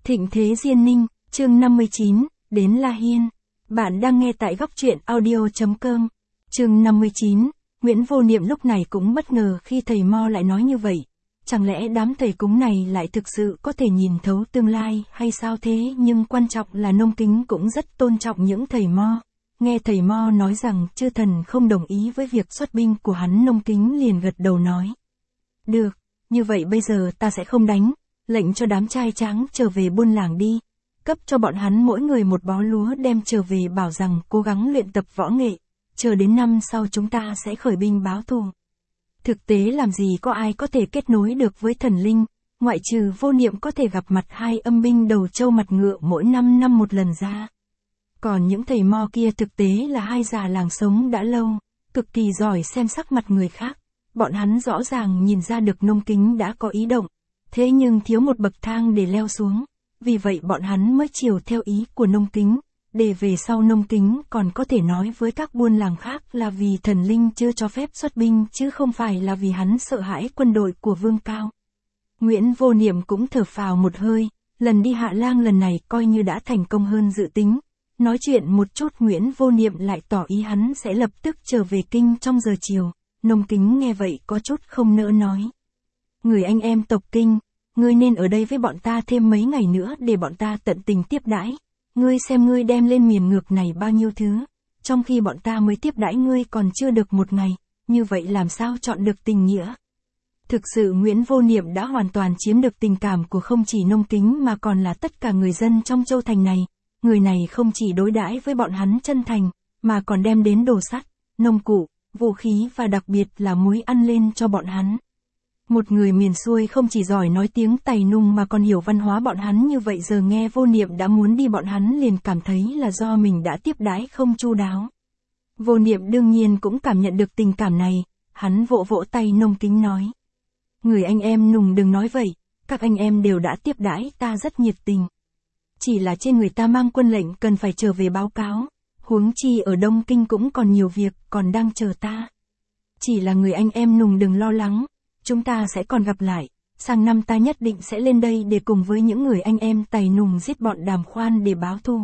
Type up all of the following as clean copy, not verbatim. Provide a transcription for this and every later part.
Thịnh Thế Diên Ninh, chương 59, đến La Hiên. Bạn đang nghe tại góc truyện audio.com. Chương 59, Nguyễn Vô Niệm lúc này cũng bất ngờ khi thầy Mo lại nói như vậy. Chẳng lẽ đám thầy cúng này lại thực sự có thể nhìn thấu tương lai hay sao thế? Nhưng quan trọng là Nông Kính cũng rất tôn trọng những thầy Mo. Nghe thầy Mo nói rằng chư thần không đồng ý với việc xuất binh của hắn, Nông Kính liền gật đầu nói. Được, như vậy bây giờ ta sẽ không đánh, lệnh cho đám trai tráng trở về buôn làng đi. Cấp cho bọn hắn mỗi người một bó lúa đem trở về, bảo rằng cố gắng luyện tập võ nghệ. Chờ đến năm sau chúng ta sẽ khởi binh báo thù. Thực tế làm gì có ai có thể kết nối được với thần linh, ngoại trừ Vô Niệm có thể gặp mặt hai âm binh đầu trâu mặt ngựa mỗi 5 năm một lần ra. Còn những thầy Mo kia thực tế là hai già làng sống đã lâu, cực kỳ giỏi xem sắc mặt người khác. Bọn hắn rõ ràng nhìn ra được Nông Kính đã có ý động, thế nhưng thiếu một bậc thang để leo xuống. Vì vậy bọn hắn mới chiều theo ý của Nông Kính, để về sau Nông Kính còn có thể nói với các buôn làng khác là vì thần linh chưa cho phép xuất binh chứ không phải là vì hắn sợ hãi quân đội của Vương Cao. Nguyễn Vô Niệm cũng thở phào một hơi, lần đi Hạ Lang lần này coi như đã thành công hơn dự tính. Nói chuyện một chút Nguyễn Vô Niệm lại tỏ ý hắn sẽ lập tức trở về kinh trong giờ chiều. Nông Kính nghe vậy có chút không nỡ nói. Người anh em tộc Kinh, ngươi nên ở đây với bọn ta thêm mấy ngày nữa để bọn ta tận tình tiếp đãi. Ngươi xem ngươi đem lên miền ngược này bao nhiêu thứ, trong khi bọn ta mới tiếp đãi ngươi còn chưa được một ngày, như vậy làm sao chọn được tình nghĩa. Thực sự Nguyễn Vô Niệm đã hoàn toàn chiếm được tình cảm của không chỉ Nông Kính mà còn là tất cả người dân trong châu thành này. Người này không chỉ đối đãi với bọn hắn chân thành, mà còn đem đến đồ sắt, nông cụ, vũ khí và đặc biệt là muối ăn lên cho bọn hắn. Một người miền xuôi không chỉ giỏi nói tiếng Tày Nung mà còn hiểu văn hóa bọn hắn như vậy, giờ nghe Vô Niệm đã muốn đi bọn hắn liền cảm thấy là do mình đã tiếp đãi không chu đáo. Vô Niệm đương nhiên cũng cảm nhận được tình cảm này, hắn vỗ vỗ tay Nông Kính nói. Người anh em Nùng đừng nói vậy, các anh em đều đã tiếp đãi ta rất nhiệt tình. Chỉ là trên người ta mang quân lệnh cần phải trở về báo cáo, huống chi ở Đông Kinh cũng còn nhiều việc còn đang chờ ta. Chỉ là người anh em Nùng đừng lo lắng. Chúng ta sẽ còn gặp lại, sang năm ta nhất định sẽ lên đây để cùng với những người anh em Tày Nùng giết bọn Đàm Khoan để báo thù.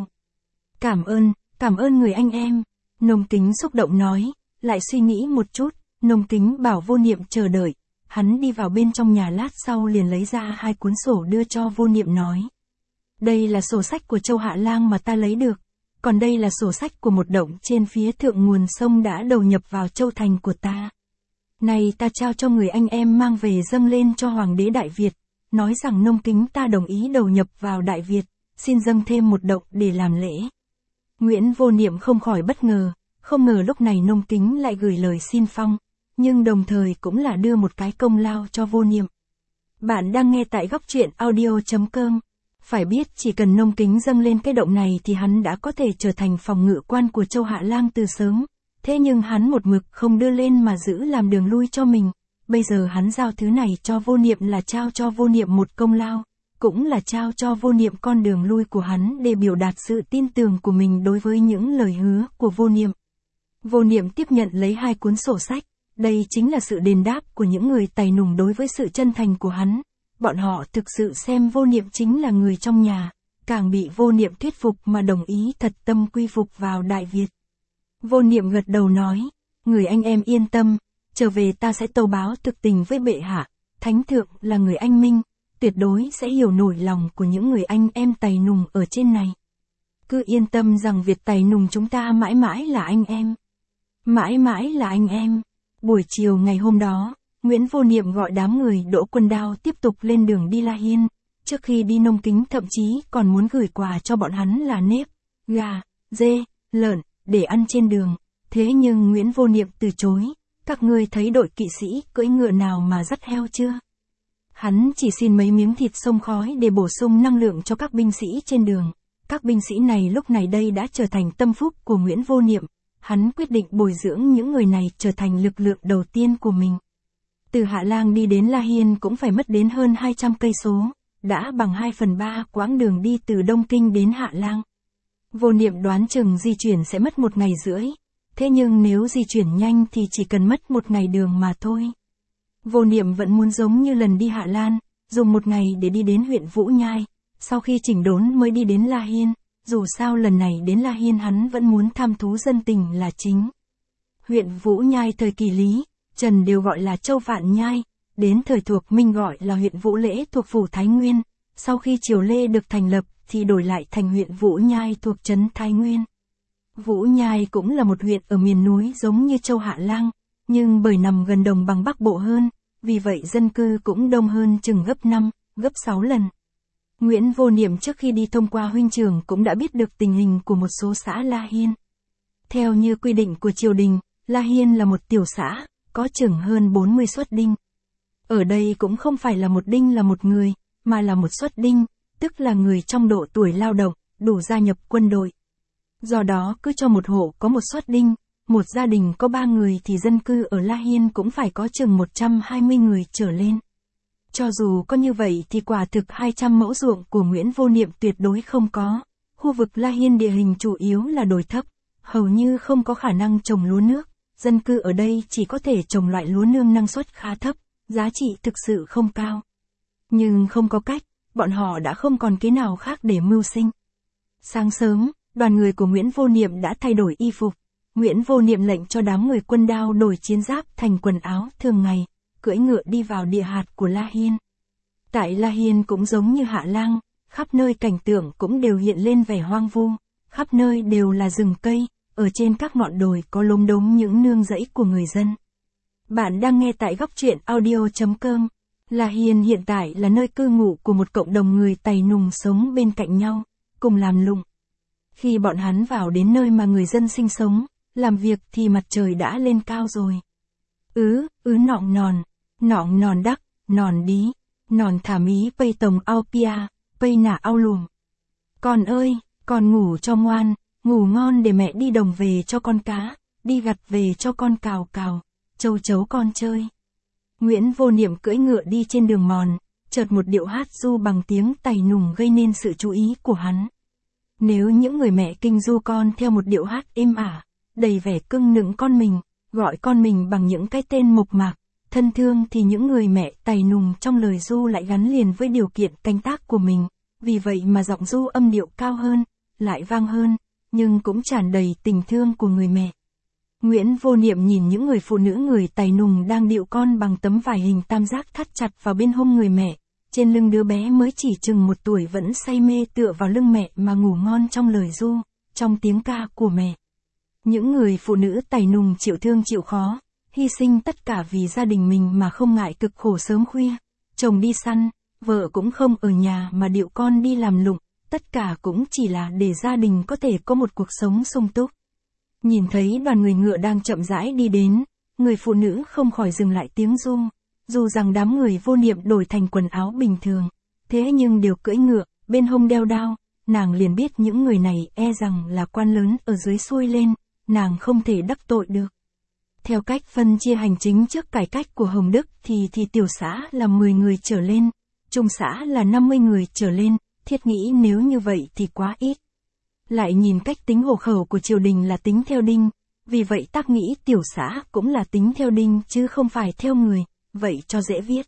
Cảm ơn người anh em, Nông Kính xúc động nói, lại suy nghĩ một chút, Nông Kính bảo Vô Niệm chờ đợi, hắn đi vào bên trong nhà lát sau liền lấy ra hai cuốn sổ đưa cho Vô Niệm nói. Đây là sổ sách của châu Hạ Lang mà ta lấy được, còn đây là sổ sách của một động trên phía thượng nguồn sông đã đầu nhập vào châu thành của ta. Này ta trao cho người anh em mang về dâng lên cho Hoàng đế Đại Việt, nói rằng Nông Kính ta đồng ý đầu nhập vào Đại Việt, xin dâng thêm một động để làm lễ. Nguyễn Vô Niệm không khỏi bất ngờ, không ngờ lúc này Nông Kính lại gửi lời xin phong, nhưng đồng thời cũng là đưa một cái công lao cho Vô Niệm. Bạn đang nghe tại góc truyện audio.com. Phải biết chỉ cần Nông Kính dâng lên cái động này thì hắn đã có thể trở thành phòng ngự quan của châu Hạ Lang từ sớm. Thế nhưng hắn một mực không đưa lên mà giữ làm đường lui cho mình. Bây giờ hắn giao thứ này cho Vô Niệm là trao cho Vô Niệm một công lao, cũng là trao cho Vô Niệm con đường lui của hắn để biểu đạt sự tin tưởng của mình đối với những lời hứa của Vô Niệm. Vô Niệm tiếp nhận lấy hai cuốn sổ sách, đây chính là sự đền đáp của những người Tày Nùng đối với sự chân thành của hắn. Bọn họ thực sự xem Vô Niệm chính là người trong nhà, càng bị Vô Niệm thuyết phục mà đồng ý thật tâm quy phục vào Đại Việt. Vô Niệm gật đầu nói, người anh em yên tâm, trở về ta sẽ tâu báo thực tình với bệ hạ, Thánh Thượng là người anh minh, tuyệt đối sẽ hiểu nổi lòng của những người anh em Tày Nùng ở trên này. Cứ yên tâm rằng Việt Tày Nùng chúng ta mãi mãi là anh em. Mãi mãi là anh em. Buổi chiều ngày hôm đó, Nguyễn Vô Niệm gọi đám người Đỗ Quân Đao tiếp tục lên đường đi La Hiên. Trước khi đi Nông Kính thậm chí còn muốn gửi quà cho bọn hắn là nếp, gà, dê, lợn, để ăn trên đường. Thế nhưng Nguyễn Vô Niệm từ chối, các ngươi thấy đội kỵ sĩ cưỡi ngựa nào mà dắt heo chưa? Hắn chỉ xin mấy miếng thịt xông khói để bổ sung năng lượng cho các binh sĩ trên đường. Các binh sĩ này lúc này đây đã trở thành tâm phúc của Nguyễn Vô Niệm. Hắn quyết định bồi dưỡng những người này trở thành lực lượng đầu tiên của mình. Từ Hạ Lang đi đến La Hiên cũng phải mất đến hơn 200 cây số, đã bằng 2/3 quãng đường đi từ Đông Kinh đến Hạ Lang. Vô Niệm đoán chừng di chuyển sẽ mất 1 ngày rưỡi, thế nhưng nếu di chuyển nhanh thì chỉ cần mất 1 ngày đường mà thôi. Vô Niệm vẫn muốn giống như lần đi Hạ Lan, dùng 1 ngày để đi đến huyện Vũ Nhai, sau khi chỉnh đốn mới đi đến La Hiên, dù sao lần này đến La Hiên hắn vẫn muốn thăm thú dân tình là chính. Huyện Vũ Nhai thời kỳ Lý, Trần đều gọi là Châu Vạn Nhai, đến thời thuộc Minh gọi là huyện Vũ Lễ thuộc phủ Thái Nguyên, sau khi triều Lê được thành lập thì đổi lại thành huyện Vũ Nhai thuộc trấn Thái Nguyên. Vũ Nhai cũng là một huyện ở miền núi giống như Châu Hạ Lang, nhưng bởi nằm gần đồng bằng Bắc Bộ hơn, vì vậy dân cư cũng đông hơn chừng gấp 5, gấp 6 lần. Nguyễn Vô Niệm trước khi đi thông qua huynh trưởng cũng đã biết được tình hình của một số xã La Hiên. Theo như quy định của triều đình, La Hiên là một tiểu xã, có chừng hơn 40 suất đinh. Ở đây cũng không phải là một đinh là một người, mà là một suất đinh, tức là người trong độ tuổi lao động, đủ gia nhập quân đội. Do đó cứ cho một hộ có một suất đinh, một gia đình có 3 người thì dân cư ở La Hiên cũng phải có chừng 120 người trở lên. Cho dù có như vậy thì quả thực 200 mẫu ruộng của Nguyễn Vô Niệm tuyệt đối không có. Khu vực La Hiên địa hình chủ yếu là đồi thấp, hầu như không có khả năng trồng lúa nước, dân cư ở đây chỉ có thể trồng loại lúa nương năng suất khá thấp, giá trị thực sự không cao. Nhưng không có cách, bọn họ đã không còn kế nào khác để mưu sinh. Sáng sớm, đoàn người của Nguyễn Vô Niệm đã thay đổi y phục. Nguyễn Vô Niệm lệnh cho đám người quân Đao đổi chiến giáp thành quần áo thường ngày, cưỡi ngựa đi vào địa hạt của La Hiên. Tại La Hiên cũng giống như Hạ Lang, khắp nơi cảnh tượng cũng đều hiện lên vẻ hoang vu, khắp nơi đều là rừng cây, ở trên các ngọn đồi có lốm đốm những nương rẫy của người dân. Bạn đang nghe tại góc truyện audio.com. La Hiên hiện tại là nơi cư ngụ của một cộng đồng người Tày Nùng sống bên cạnh nhau, cùng làm lụng. Khi bọn hắn vào đến nơi mà người dân sinh sống, làm việc thì mặt trời đã lên cao rồi. Nọng nòn đắc, nòn đí, nòn thả mí pây tồng ao pia, pây nả ao lùm. Con ơi, con ngủ cho ngoan, ngủ ngon để mẹ đi đồng về cho con cá, đi gặt về cho con cào cào, châu chấu con chơi. Nguyễn Vô Niệm cưỡi ngựa đi trên đường mòn, chợt một điệu hát ru bằng tiếng Tày Nùng gây nên sự chú ý của hắn. Nếu những người mẹ kinh du con theo một điệu hát êm ả, đầy vẻ cưng nựng con mình, gọi con mình bằng những cái tên mộc mạc, thân thương thì những người mẹ Tày Nùng trong lời ru lại gắn liền với điều kiện canh tác của mình, vì vậy mà giọng ru âm điệu cao hơn, lại vang hơn, nhưng cũng tràn đầy tình thương của người mẹ. Nguyễn Vô Niệm nhìn những người phụ nữ người Tày Nùng đang điệu con bằng tấm vải hình tam giác thắt chặt vào bên hông người mẹ, trên lưng đứa bé mới chỉ chừng 1 tuổi vẫn say mê tựa vào lưng mẹ mà ngủ ngon trong lời ru, trong tiếng ca của mẹ. Những người phụ nữ Tày Nùng chịu thương chịu khó, hy sinh tất cả vì gia đình mình mà không ngại cực khổ sớm khuya, chồng đi săn, vợ cũng không ở nhà mà điệu con đi làm lụng, tất cả cũng chỉ là để gia đình có thể có một cuộc sống sung túc. Nhìn thấy đoàn người ngựa đang chậm rãi đi đến, người phụ nữ không khỏi dừng lại tiếng ru, dù rằng đám người Vô Niệm đổi thành quần áo bình thường, thế nhưng đều cưỡi ngựa, bên hông đeo đao, nàng liền biết những người này e rằng là quan lớn ở dưới xuôi lên, nàng không thể đắc tội được. Theo cách phân chia hành chính trước cải cách của Hồng Đức thì tiểu xã là 10 người trở lên, trung xã là 50 người trở lên, thiết nghĩ nếu như vậy thì quá ít. Lại nhìn cách tính hộ khẩu của triều đình là tính theo đinh, vì vậy tác nghĩ tiểu xã cũng là tính theo đinh chứ không phải theo người, vậy cho dễ viết.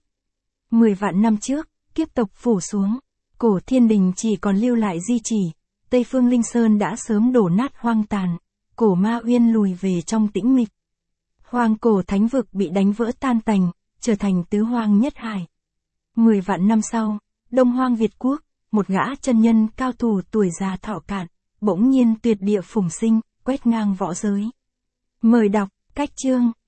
10 vạn năm trước, kiếp tộc phủ xuống, cổ thiên đình chỉ còn lưu lại di chỉ, Tây Phương Linh Sơn đã sớm đổ nát hoang tàn, cổ Ma Uyên lùi về trong tĩnh mịch. Hoang cổ thánh vực bị đánh vỡ tan tành, trở thành tứ hoang nhất hải. 10 vạn năm sau, Đông Hoang Việt Quốc, một gã chân nhân cao thủ tuổi già thọ cạn, bỗng nhiên tuyệt địa phùng sinh, quét ngang võ giới. Mời đọc, cách chương.